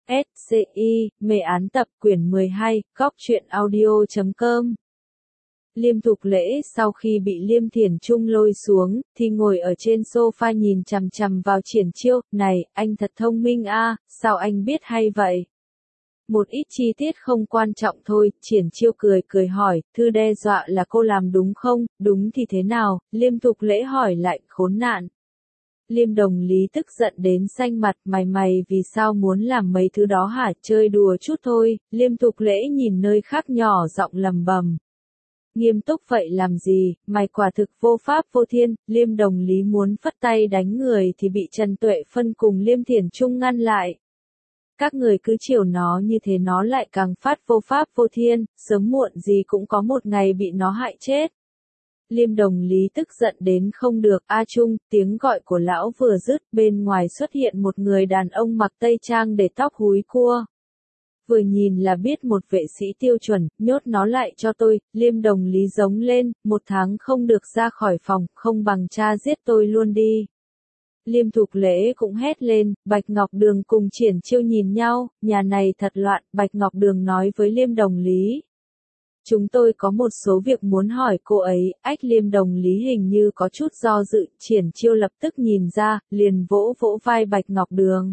SCI, mê án tập quyển 12, góc truyện audio.com. Liêm Thục Lễ sau khi bị Liêm Thiển Trung lôi xuống, thì ngồi ở trên sofa nhìn chằm chằm vào Triển Chiêu, này, anh thật thông minh a, sao anh biết hay vậy? Một ít chi tiết không quan trọng thôi, Triển Chiêu cười cười hỏi, thư đe dọa là cô làm đúng không, đúng thì thế nào, Liêm Thục Lễ hỏi lại, khốn nạn. Liêm Đồng Lý tức giận đến xanh mặt, mày vì sao muốn làm mấy thứ đó hả, chơi đùa chút thôi, Liêm Thục Lễ nhìn nơi khác nhỏ giọng lầm bầm. Nghiêm túc vậy làm gì, mày quả thực vô pháp vô thiên, Liêm Đồng Lý muốn phất tay đánh người thì bị Trần Tuệ Phân cùng Liêm Thiển Trung ngăn lại. Các người cứ chiều nó như thế nó lại càng phát vô pháp vô thiên, sớm muộn gì cũng có một ngày bị nó hại chết. Liêm Đồng Lý tức giận đến không được, A Trung, tiếng gọi của lão vừa dứt, bên ngoài xuất hiện một người đàn ông mặc tây trang để tóc húi cua. Vừa nhìn là biết một vệ sĩ tiêu chuẩn, nhốt nó lại cho tôi, Liêm Đồng Lý giống lên, 1 tháng không được ra khỏi phòng, không bằng cha giết tôi luôn đi. Liêm Thục Lễ cũng hét lên, Bạch Ngọc Đường cùng Triển Chiêu nhìn nhau, nhà này thật loạn, Bạch Ngọc Đường nói với Liêm Đồng Lý. Chúng tôi có một số việc muốn hỏi cô ấy, Liêm Đồng Lý hình như có chút do dự, Triển Chiêu lập tức nhìn ra, liền vỗ vai Bạch Ngọc Đường.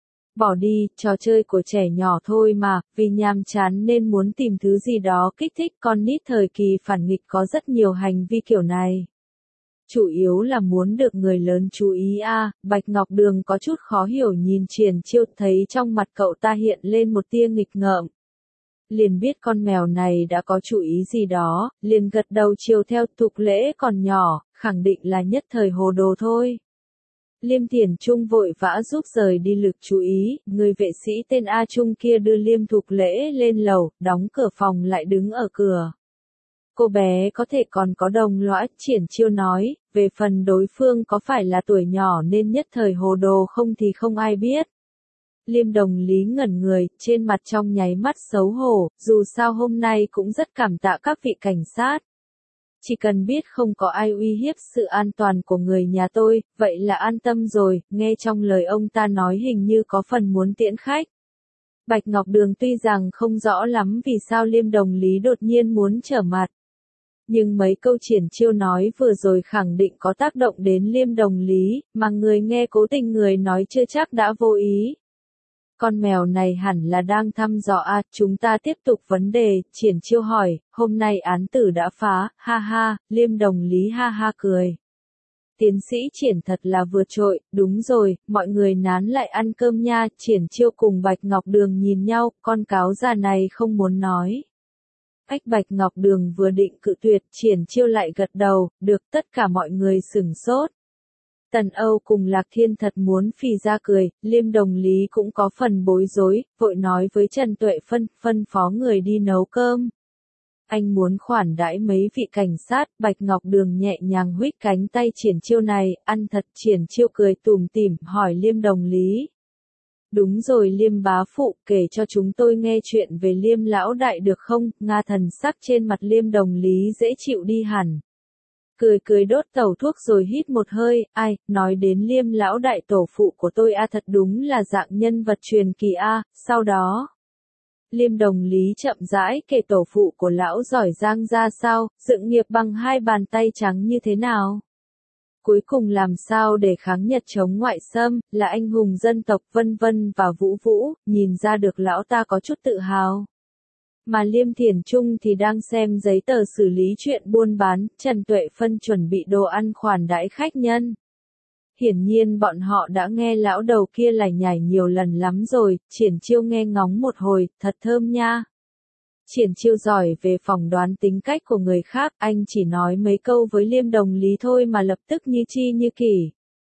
Bỏ đi, trò chơi của trẻ nhỏ thôi mà, vì nhàm chán nên muốn tìm thứ gì đó kích thích con nít thời kỳ phản nghịch có rất nhiều hành vi kiểu này. Chủ yếu là muốn được người lớn chú ý Bạch Ngọc Đường có chút khó hiểu nhìn Triển Chiêu thấy trong mặt cậu ta hiện lên một tia nghịch ngợm. Liền biết con mèo này đã có chủ ý gì đó, liền gật đầu chiều theo. Thục Lễ còn nhỏ, khẳng định là nhất thời hồ đồ thôi. Liêm Thiển Trung vội vã giúp rời đi lực chú ý, người vệ sĩ tên A Trung kia đưa Liêm Thục Lễ lên lầu, đóng cửa phòng lại đứng ở cửa. Cô bé có thể còn có đồng lõa, Triển Chiêu nói, về phần đối phương có phải là tuổi nhỏ nên nhất thời hồ đồ không thì không ai biết. Liêm Đồng Lý ngẩn người, trên mặt trong nháy mắt xấu hổ, dù sao hôm nay cũng rất cảm tạ các vị cảnh sát. Chỉ cần biết không có ai uy hiếp sự an toàn của người nhà tôi, vậy là an tâm rồi, nghe trong lời ông ta nói hình như có phần muốn tiễn khách. Bạch Ngọc Đường tuy rằng không rõ lắm vì sao Liêm Đồng Lý đột nhiên muốn trở mặt. Nhưng mấy câu Triển Chiêu nói vừa rồi khẳng định có tác động đến Liêm Đồng Lý, mà người nghe cố tình người nói chưa chắc đã vô ý. Con mèo này hẳn là đang thăm dò chúng ta tiếp tục vấn đề, Triển Chiêu hỏi, hôm nay án tử đã phá, ha ha, Liêm Đồng Lý ha ha cười. Tiến sĩ Triển thật là vượt trội, đúng rồi, mọi người nán lại ăn cơm nha, Triển Chiêu cùng Bạch Ngọc Đường nhìn nhau, con cáo già này không muốn nói. Bạch Ngọc Đường vừa định cự tuyệt, Triển Chiêu lại gật đầu, được, tất cả mọi người sửng sốt. Tần Âu cùng Lạc Thiên thật muốn phì ra cười, Liêm Đồng Lý cũng có phần bối rối, vội nói với Trần Tuệ phân phó người đi nấu cơm. Anh muốn khoản đãi mấy vị cảnh sát, Bạch Ngọc Đường nhẹ nhàng huých cánh tay Triển Chiêu này, ăn thật. Triển Chiêu cười tủm tỉm, hỏi Liêm Đồng Lý. Đúng rồi Liêm bá phụ, kể cho chúng tôi nghe chuyện về Liêm lão đại được không, Nga thần sắc trên mặt Liêm Đồng Lý dễ chịu đi hẳn. Cười đốt tẩu thuốc rồi hít một hơi, nói đến Liêm lão đại tổ phụ của tôi thật đúng là dạng nhân vật truyền kỳ sau đó. Liêm Đồng Lý chậm rãi kể tổ phụ của lão giỏi giang ra sao, dựng nghiệp bằng 2 bàn tay trắng như thế nào. Cuối cùng làm sao để kháng Nhật chống ngoại xâm, là anh hùng dân tộc vân vân và vũ, nhìn ra được lão ta có chút tự hào. Mà Liêm Thiển Trung thì đang xem giấy tờ xử lý chuyện buôn bán, Trần Tuệ Phân chuẩn bị đồ ăn khoản đãi khách nhân. Hiển nhiên bọn họ đã nghe lão đầu kia lải nhải nhiều lần lắm rồi, Triển Chiêu nghe ngóng một hồi, thật thơm nha. Triển Chiêu giỏi về phỏng đoán tính cách của người khác, anh chỉ nói mấy câu với Liêm Đồng Lý thôi mà lập tức như chi như kỷ.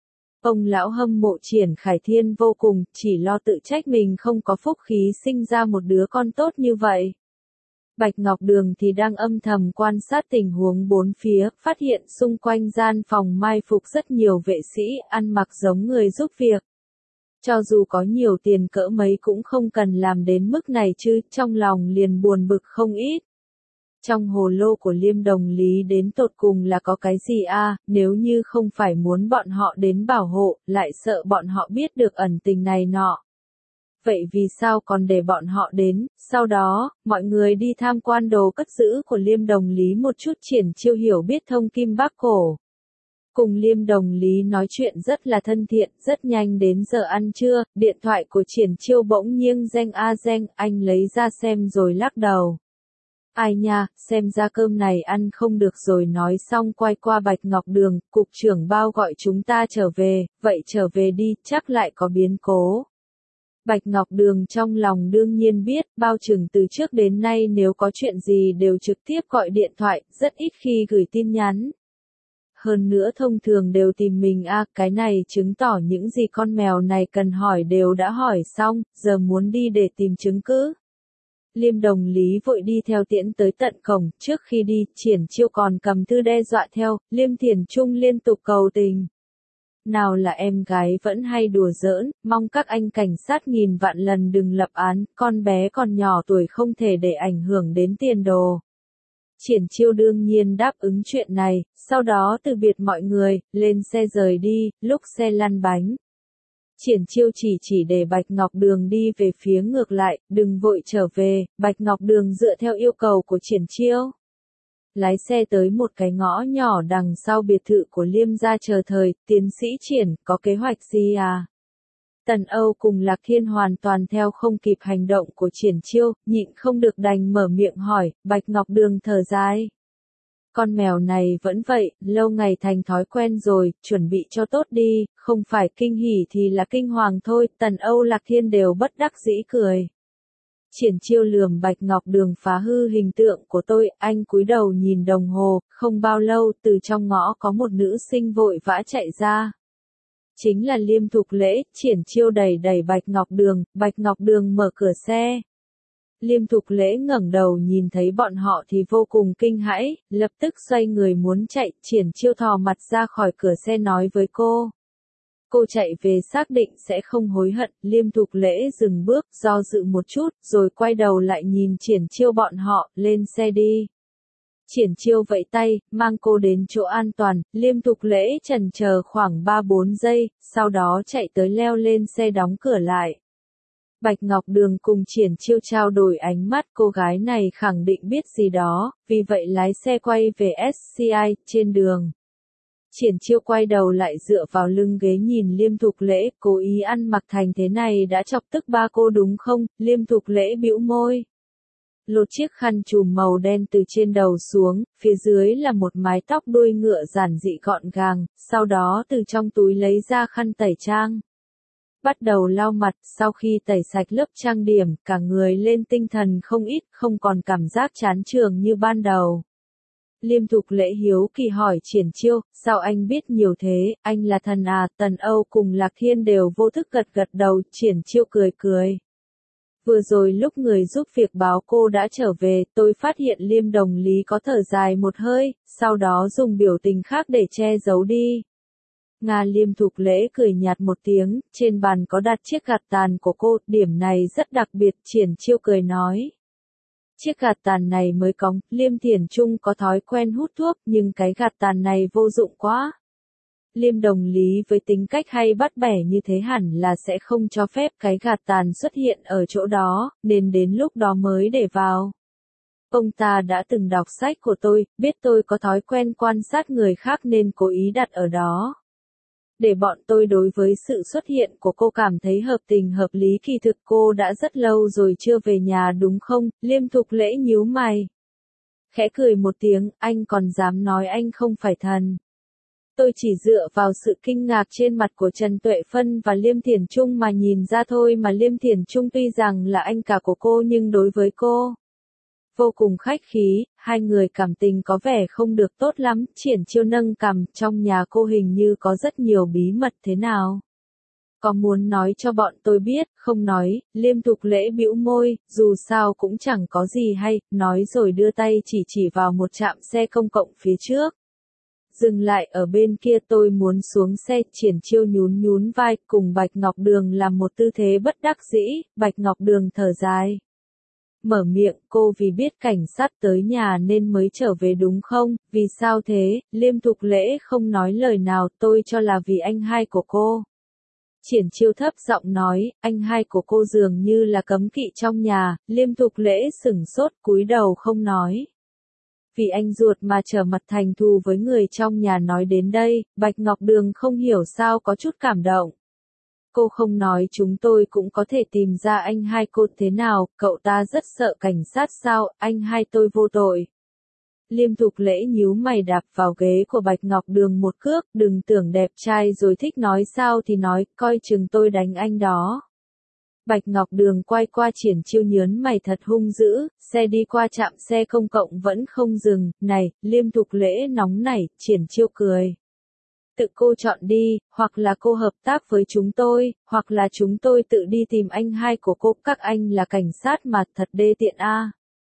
Ông lão hâm mộ Triển Khải Thiên vô cùng, chỉ lo tự trách mình không có phúc khí sinh ra một đứa con tốt như vậy. Bạch Ngọc Đường thì đang âm thầm quan sát tình huống bốn phía, phát hiện xung quanh gian phòng mai phục rất nhiều vệ sĩ, ăn mặc giống người giúp việc. Cho dù có nhiều tiền cỡ mấy cũng không cần làm đến mức này chứ, trong lòng liền buồn bực không ít. Trong hồ lô của Liêm Đồng Lý đến tột cùng là có cái gì nếu như không phải muốn bọn họ đến bảo hộ, lại sợ bọn họ biết được ẩn tình này nọ. vậy vì sao còn để bọn họ đến? Sau đó, mọi người đi tham quan đồ cất giữ của Liêm Đồng Lý một chút. Triển Chiêu hiểu biết thông kim bác cổ. Cùng Liêm Đồng Lý nói chuyện rất là thân thiện, rất nhanh đến giờ ăn trưa, điện thoại của Triển Chiêu bỗng nhiên reng a reng, anh lấy ra xem rồi lắc đầu. Ai nha, xem ra cơm này ăn không được rồi. Nói xong quay qua Bạch Ngọc Đường, cục trưởng Bao gọi chúng ta trở về, vậy trở về đi, chắc lại có biến cố. Bạch Ngọc Đường trong lòng đương nhiên biết, Bao Trừng từ trước đến nay nếu có chuyện gì đều trực tiếp gọi điện thoại, rất ít khi gửi tin nhắn. Hơn nữa thông thường đều tìm mình cái này chứng tỏ những gì con mèo này cần hỏi đều đã hỏi xong, giờ muốn đi để tìm chứng cứ. Liêm Đồng Lý vội đi theo tiễn tới tận cổng, trước khi đi, Triển Chiêu còn cầm thư đe dọa theo, Liêm Thiền Trung liên tục cầu tình. Nào là em gái vẫn hay đùa giỡn, mong các anh cảnh sát nghìn vạn lần đừng lập án, con bé còn nhỏ tuổi không thể để ảnh hưởng đến tiền đồ. Triển Chiêu đương nhiên đáp ứng chuyện này, sau đó từ biệt mọi người, lên xe rời đi, lúc xe lăn bánh. Triển Chiêu chỉ để Bạch Ngọc Đường đi về phía ngược lại, đừng vội trở về. Bạch Ngọc Đường dựa theo yêu cầu của Triển Chiêu. Lái xe tới một cái ngõ nhỏ đằng sau biệt thự của Liêm gia. Chờ thời, tiến sĩ Triển, có kế hoạch gì à? Tần Âu cùng Lạc Thiên hoàn toàn theo không kịp hành động của Triển Chiêu, nhịn không được đành mở miệng hỏi. Bạch Ngọc Đường thở dài. Con mèo này vẫn vậy, lâu ngày thành thói quen rồi, chuẩn bị cho tốt đi, không phải kinh hỉ thì là kinh hoàng thôi. Tần Âu Lạc Thiên đều bất đắc dĩ cười. Triển Chiêu lườm Bạch Ngọc Đường phá hư hình tượng của tôi, anh cúi đầu nhìn đồng hồ, không bao lâu từ trong ngõ có một nữ sinh vội vã chạy ra. Chính là Liêm Thục Lễ. Triển Chiêu đẩy Bạch Ngọc Đường mở cửa xe. Liêm Thục Lễ ngẩng đầu nhìn thấy bọn họ thì vô cùng kinh hãi, lập tức xoay người muốn chạy. Triển Chiêu thò mặt ra khỏi cửa xe nói với cô. Cô chạy về xác định sẽ không hối hận. Liêm Thục Lễ dừng bước, do dự một chút, rồi quay đầu lại nhìn Triển Chiêu bọn họ, lên xe đi. Triển Chiêu vẫy tay, mang cô đến chỗ an toàn. Liêm Thục Lễ chần chờ khoảng 3-4 giây, sau đó chạy tới leo lên xe đóng cửa lại. Bạch Ngọc Đường cùng Triển Chiêu trao đổi ánh mắt, cô gái này khẳng định biết gì đó, vì vậy lái xe quay về SCI. Trên đường, Triển Chiêu quay đầu lại dựa vào lưng ghế nhìn Liêm Thục Lễ, cố ý ăn mặc thành thế này đã chọc tức ba cô đúng không? Liêm Thục Lễ bĩu môi. Lột chiếc khăn trùm màu đen từ trên đầu xuống, phía dưới là một mái tóc đuôi ngựa giản dị gọn gàng, sau đó từ trong túi lấy ra khăn tẩy trang. Bắt đầu lau mặt, sau khi tẩy sạch lớp trang điểm, cả người lên tinh thần không ít, không còn cảm giác chán trường như ban đầu. Liêm Thục Lễ hiếu kỳ hỏi Triển Chiêu, sao anh biết nhiều thế, anh là thần à? Tần Âu cùng Lạc Thiên đều vô thức gật đầu. Triển Chiêu cười. Vừa rồi lúc người giúp việc báo cô đã trở về, tôi phát hiện Liêm Đồng Lý có thở dài một hơi, sau đó dùng biểu tình khác để che giấu đi. Liêm Thục Lễ cười nhạt một tiếng, trên bàn có đặt chiếc gạt tàn của cô, điểm này rất đặc biệt. Triển Chiêu cười nói. Chiếc gạt tàn này mới cóng, Liêm Thiền Trung có thói quen hút thuốc, nhưng cái gạt tàn này vô dụng quá. Liêm Đồng Lý với tính cách hay bắt bẻ như thế hẳn là sẽ không cho phép cái gạt tàn xuất hiện ở chỗ đó, nên đến lúc đó mới để vào. Ông ta đã từng đọc sách của tôi, biết tôi có thói quen quan sát người khác nên cố ý đặt ở đó. Để bọn tôi đối với sự xuất hiện của cô cảm thấy hợp tình hợp lý. Kỳ thực cô đã rất lâu rồi chưa về nhà đúng không? Liêm Thục Lễ nhíu mày. Khẽ cười một tiếng, anh còn dám nói anh không phải thần. Tôi chỉ dựa vào sự kinh ngạc trên mặt của Trần Tuệ Phân và Liêm Thiền Trung mà nhìn ra thôi mà. Liêm Thiền Trung tuy rằng là anh cả của cô nhưng đối với cô vô cùng khách khí, hai người cảm tình có vẻ không được tốt lắm. Triển Chiêu nâng cằm, trong nhà cô hình như có rất nhiều bí mật thế nào? Có muốn nói cho bọn tôi biết, không nói? Liêm Thục Lễ bĩu môi, dù sao cũng chẳng có gì hay, nói rồi đưa tay chỉ vào một trạm xe công cộng phía trước. Dừng lại ở bên kia, tôi muốn xuống xe. Triển Chiêu nhún vai, cùng Bạch Ngọc Đường làm một tư thế bất đắc dĩ. Bạch Ngọc Đường thở dài. Mở miệng, cô vì biết cảnh sát tới nhà nên mới trở về đúng không? Vì sao thế? Liêm Thục Lễ không nói lời nào, tôi cho là vì anh hai của cô. Triển Chiêu thấp giọng nói, anh hai của cô dường như là cấm kỵ trong nhà, Liêm Thục Lễ sửng sốt cúi đầu không nói. Vì anh ruột mà trở mặt thành thù với người trong nhà nói đến đây, Bạch Ngọc Đường không hiểu sao có chút cảm động. Cô không nói chúng tôi cũng có thể tìm ra anh hai cô thế nào, cậu ta rất sợ cảnh sát sao, anh hai tôi vô tội. Liêm Thục Lễ nhíu mày đạp vào ghế của Bạch Ngọc Đường một cước, đừng tưởng đẹp trai rồi thích nói sao thì nói, coi chừng tôi đánh anh đó. Bạch Ngọc Đường quay qua Triển Chiêu nhớn mày thật hung dữ, xe đi qua trạm xe công cộng vẫn không dừng, này, Liêm Thục Lễ nóng nảy, Triển Chiêu cười. Tự cô chọn đi, hoặc là cô hợp tác với chúng tôi, hoặc là chúng tôi tự đi tìm anh hai của cô, các anh là cảnh sát mà thật đê tiện a.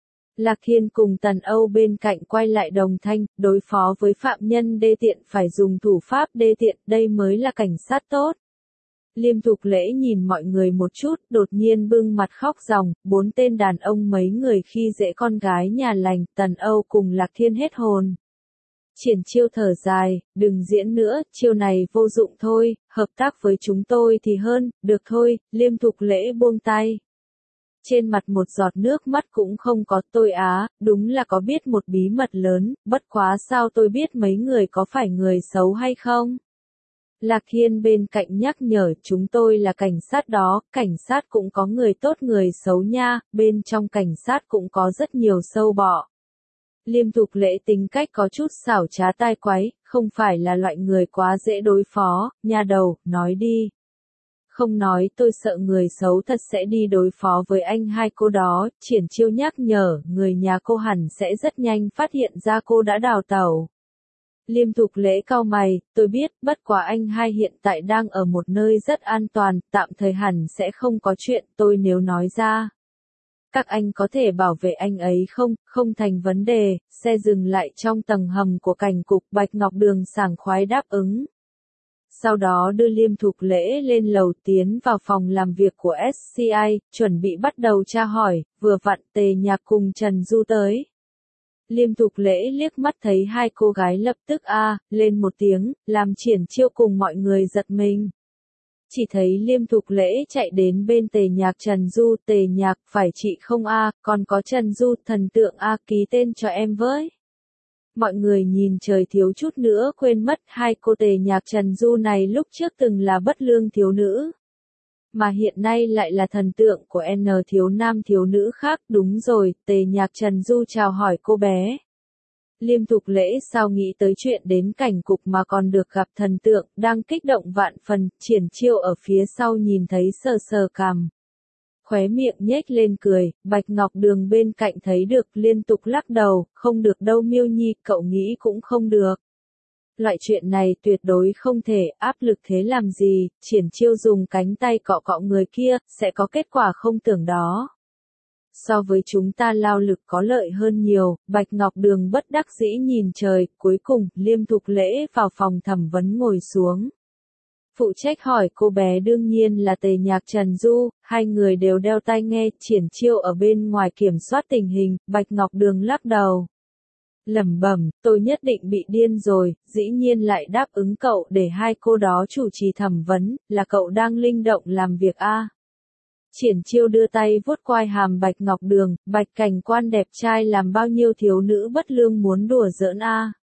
Lạc Hiên cùng Tần Âu bên cạnh quay lại đồng thanh, đối phó với phạm nhân đê tiện phải dùng thủ pháp đê tiện, đây mới là cảnh sát tốt. Liêm Thục Lễ nhìn mọi người một chút, đột nhiên bưng mặt khóc ròng, 4 tên đàn ông mấy người khi dễ con gái nhà lành, Tần Âu cùng Lạc Hiên hết hồn. Triển Chiêu thở dài, đừng diễn nữa, chiêu này vô dụng thôi, hợp tác với chúng tôi thì hơn, được thôi, Liêm Thục Lễ buông tay. Trên mặt một giọt nước mắt cũng không có, tôi đúng là có biết một bí mật lớn, bất quá sao tôi biết mấy người có phải người xấu hay không? Lạc Hiên bên cạnh nhắc nhở chúng tôi là cảnh sát đó, cảnh sát cũng có người tốt người xấu nha, bên trong cảnh sát cũng có rất nhiều sâu bọ. Liêm Thục Lễ tính cách có chút xảo trá tai quái, không phải là loại người quá dễ đối phó, nha đầu, nói đi. Không nói tôi sợ người xấu thật sẽ đi đối phó với anh hai cô đó, Triển Chiêu nhắc nhở, người nhà cô hẳn sẽ rất nhanh phát hiện ra cô đã đào tẩu. Liêm Thục Lễ cau mày, tôi biết, bất quá anh hai hiện tại đang ở một nơi rất an toàn, tạm thời hẳn sẽ không có chuyện, tôi nếu nói ra. Các anh có thể bảo vệ anh ấy không, không thành vấn đề, xe dừng lại trong tầng hầm của cảnh cục, Bạch Ngọc Đường sảng khoái đáp ứng. Sau đó đưa Liêm Thục Lễ lên lầu tiến vào phòng làm việc của SCI, chuẩn bị bắt đầu tra hỏi, vừa vặn Tề Nhạc cùng Trần Du tới. Liêm Thục Lễ liếc mắt thấy hai cô gái lập tức lên một tiếng, làm Triển Chiêu cùng mọi người giật mình. Chỉ thấy Liêm Thục Lễ chạy đến bên Tề Nhạc Trần Du, Tề Nhạc phải chị không còn có Trần Du, thần tượng ký tên cho em với. Mọi người nhìn trời thiếu chút nữa quên mất hai cô Tề Nhạc Trần Du này lúc trước từng là bất lương thiếu nữ. Mà hiện nay lại là thần tượng của N thiếu nam thiếu nữ khác, đúng rồi, Tề Nhạc Trần Du chào hỏi cô bé. Liêm Thục Lễ sao nghĩ tới chuyện đến cảnh cục mà còn được gặp thần tượng, đang kích động vạn phần, Triển Chiêu ở phía sau nhìn thấy sờ sờ cằm. Khóe miệng nhếch lên cười, Bạch Ngọc Đường bên cạnh thấy được liên tục lắc đầu, không được đâu Miêu Nhi, cậu nghĩ cũng không được. Loại chuyện này tuyệt đối không thể, áp lực thế làm gì, Triển Chiêu dùng cánh tay cọ cọ người kia, sẽ có kết quả không tưởng đó. So với chúng ta lao lực có lợi hơn nhiều, Bạch Ngọc Đường bất đắc dĩ nhìn trời, cuối cùng, Liêm Thục Lễ vào phòng thẩm vấn ngồi xuống. Phụ trách hỏi cô bé đương nhiên là Tề Nhạc Trần Du, hai người đều đeo tai nghe, Triển Chiêu ở bên ngoài kiểm soát tình hình, Bạch Ngọc Đường lắc đầu. Lẩm bẩm, tôi nhất định bị điên rồi, dĩ nhiên lại đáp ứng cậu để hai cô đó chủ trì thẩm vấn, là cậu đang linh động làm việc Triển Chiêu đưa tay vuốt quai hàm Bạch Ngọc Đường, Bạch cảnh quan đẹp trai làm bao nhiêu thiếu nữ bất lương muốn đùa giỡn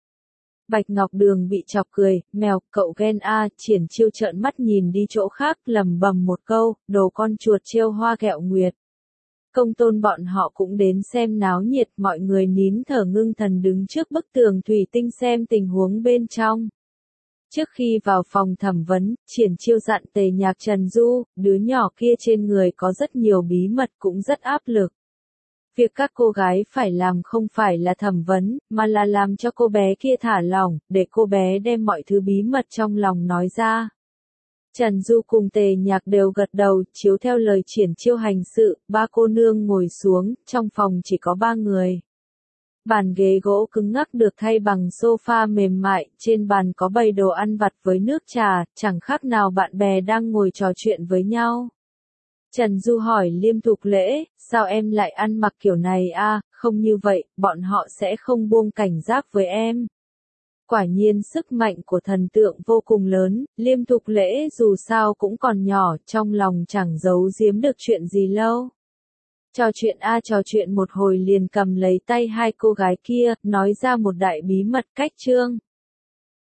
Bạch Ngọc Đường bị chọc cười, mèo, cậu ghen Triển Chiêu trợn mắt nhìn đi chỗ khác, lẩm bẩm một câu, đồ con chuột trêu hoa ghẹo nguyệt. Công tôn bọn họ cũng đến xem náo nhiệt, mọi người nín thở ngưng thần đứng trước bức tường thủy tinh xem tình huống bên trong. Trước khi vào phòng thẩm vấn, Triển Chiêu dặn Tề Nhạc Trần Du, đứa nhỏ kia trên người có rất nhiều bí mật cũng rất áp lực. Việc các cô gái phải làm không phải là thẩm vấn, mà là làm cho cô bé kia thả lỏng, để cô bé đem mọi thứ bí mật trong lòng nói ra. Trần Du cùng Tề Nhạc đều gật đầu, chiếu theo lời Triển Chiêu hành sự, ba cô nương ngồi xuống, trong phòng chỉ có 3 người. Bàn ghế gỗ cứng ngắc được thay bằng sofa mềm mại, trên bàn có bày đồ ăn vặt với nước trà, chẳng khác nào bạn bè đang ngồi trò chuyện với nhau. Trần Du hỏi Liêm Thục Lễ, sao em lại ăn mặc kiểu này không như vậy, bọn họ sẽ không buông cảnh giác với em. Quả nhiên sức mạnh của thần tượng vô cùng lớn, Liêm Thục Lễ dù sao cũng còn nhỏ, trong lòng chẳng giấu giếm được chuyện gì lâu. Trò chuyện một hồi liền cầm lấy tay hai cô gái kia, nói ra một đại bí mật cách Trương